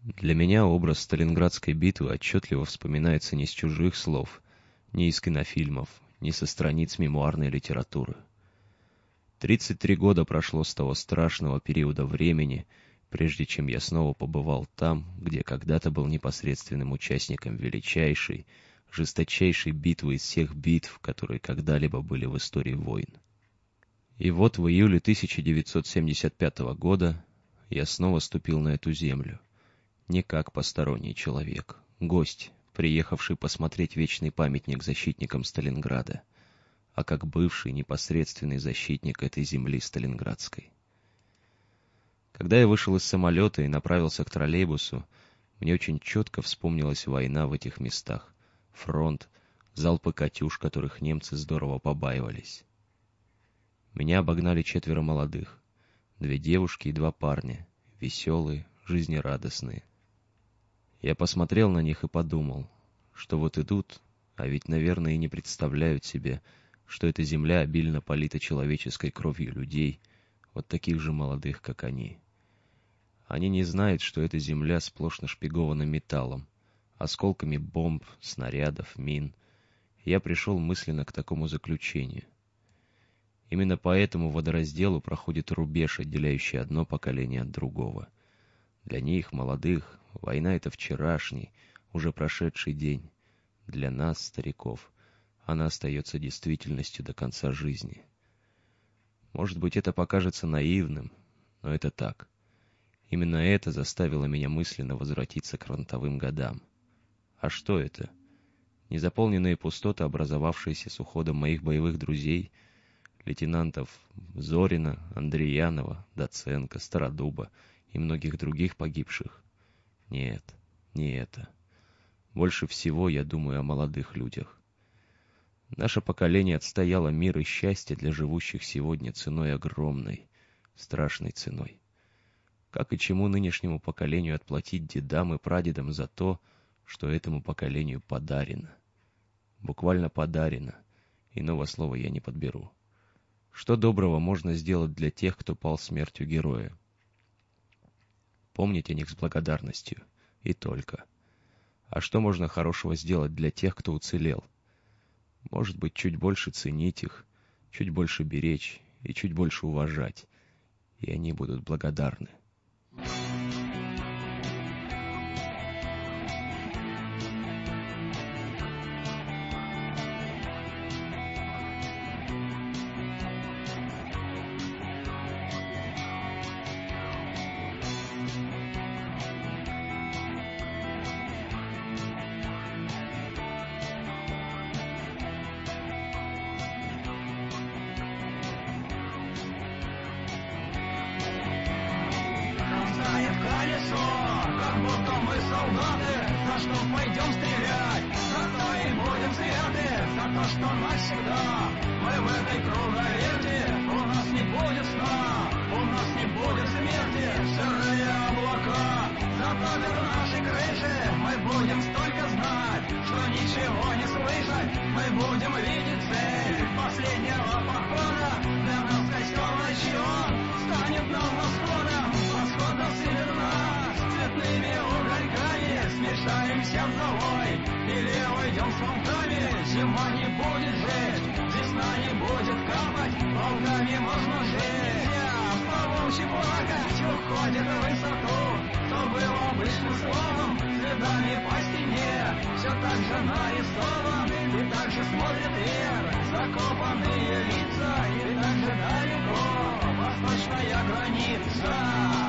Для меня образ Сталинградской битвы отчетливо вспоминается не с чужих слов, не из кинофильмов, не со страниц мемуарной литературы. 33 года прошло с того страшного периода времени, прежде чем я снова побывал там, где когда-то был непосредственным участником величайшей, жесточайшей битвы из всех битв, которые когда-либо были в истории войн. И вот в июле 1975 года я снова ступил на эту землю, не как посторонний человек, гость, приехавший посмотреть вечный памятник защитникам Сталинграда, а как бывший непосредственный защитник этой земли Сталинградской. Когда я вышел из самолета и направился к троллейбусу, мне очень четко вспомнилась война в этих местах, фронт, залпы «Катюш», которых немцы здорово побаивались. Меня обогнали 4 молодых, 2 девушки и 2 парня, веселые, жизнерадостные. Я посмотрел на них и подумал, что вот идут, а ведь, наверное, и не представляют себе, что эта земля обильно полита человеческой кровью людей, вот таких же молодых, как они. Они не знают, что эта земля сплошь нашпигована металлом, осколками бомб, снарядов, мин. Я пришел мысленно к такому заключению. Именно по этому водоразделу проходит рубеж, отделяющий одно поколение от другого. Для них, молодых, война — это вчерашний, уже прошедший день. Для нас, стариков, она остается действительностью до конца жизни. Может быть, это покажется наивным, но это так. Именно это заставило меня мысленно возвратиться к фронтовым годам. А что это? Незаполненные пустоты, образовавшиеся с уходом моих боевых друзей, лейтенантов Зорина, Андреянова, Доценко, Стародуба и многих других погибших? Нет, не это. Больше всего я думаю о молодых людях. Наше поколение отстояло мир и счастье для живущих сегодня ценой огромной, страшной ценой. Как и чему нынешнему поколению отплатить дедам и прадедам за то, что этому поколению подарено? Буквально подарено, иного слова я не подберу. Что доброго можно сделать для тех, кто пал смертью героя? Помнить о них с благодарностью, и только. А что можно хорошего сделать для тех, кто уцелел? Может быть, чуть больше ценить их, чуть больше беречь и чуть больше уважать, и они будут благодарны. За что пойдем стрелять, за то и будем святы, за то, что навсегда мы в этой круговерти. У нас не будет сна, у нас не будет смерти, сырые облака затопят наши крыши. Мы будем столько знать, что ничего не слышать. Мы будем видеть цель последнего похода. Для нас костер ночью станет нам восходом. Восход осыпет нас цветными угольками. Смешаемся в новой или уйдем с волками. Зима не будет жечь, весна не будет капать, волками можно жить. По волчьи плакать уходит в высоту. То было обычным словом, следами по стене. Все так же нарисован, и так же смотрит вверх. Закопанные лица, и так же далеко восточная граница.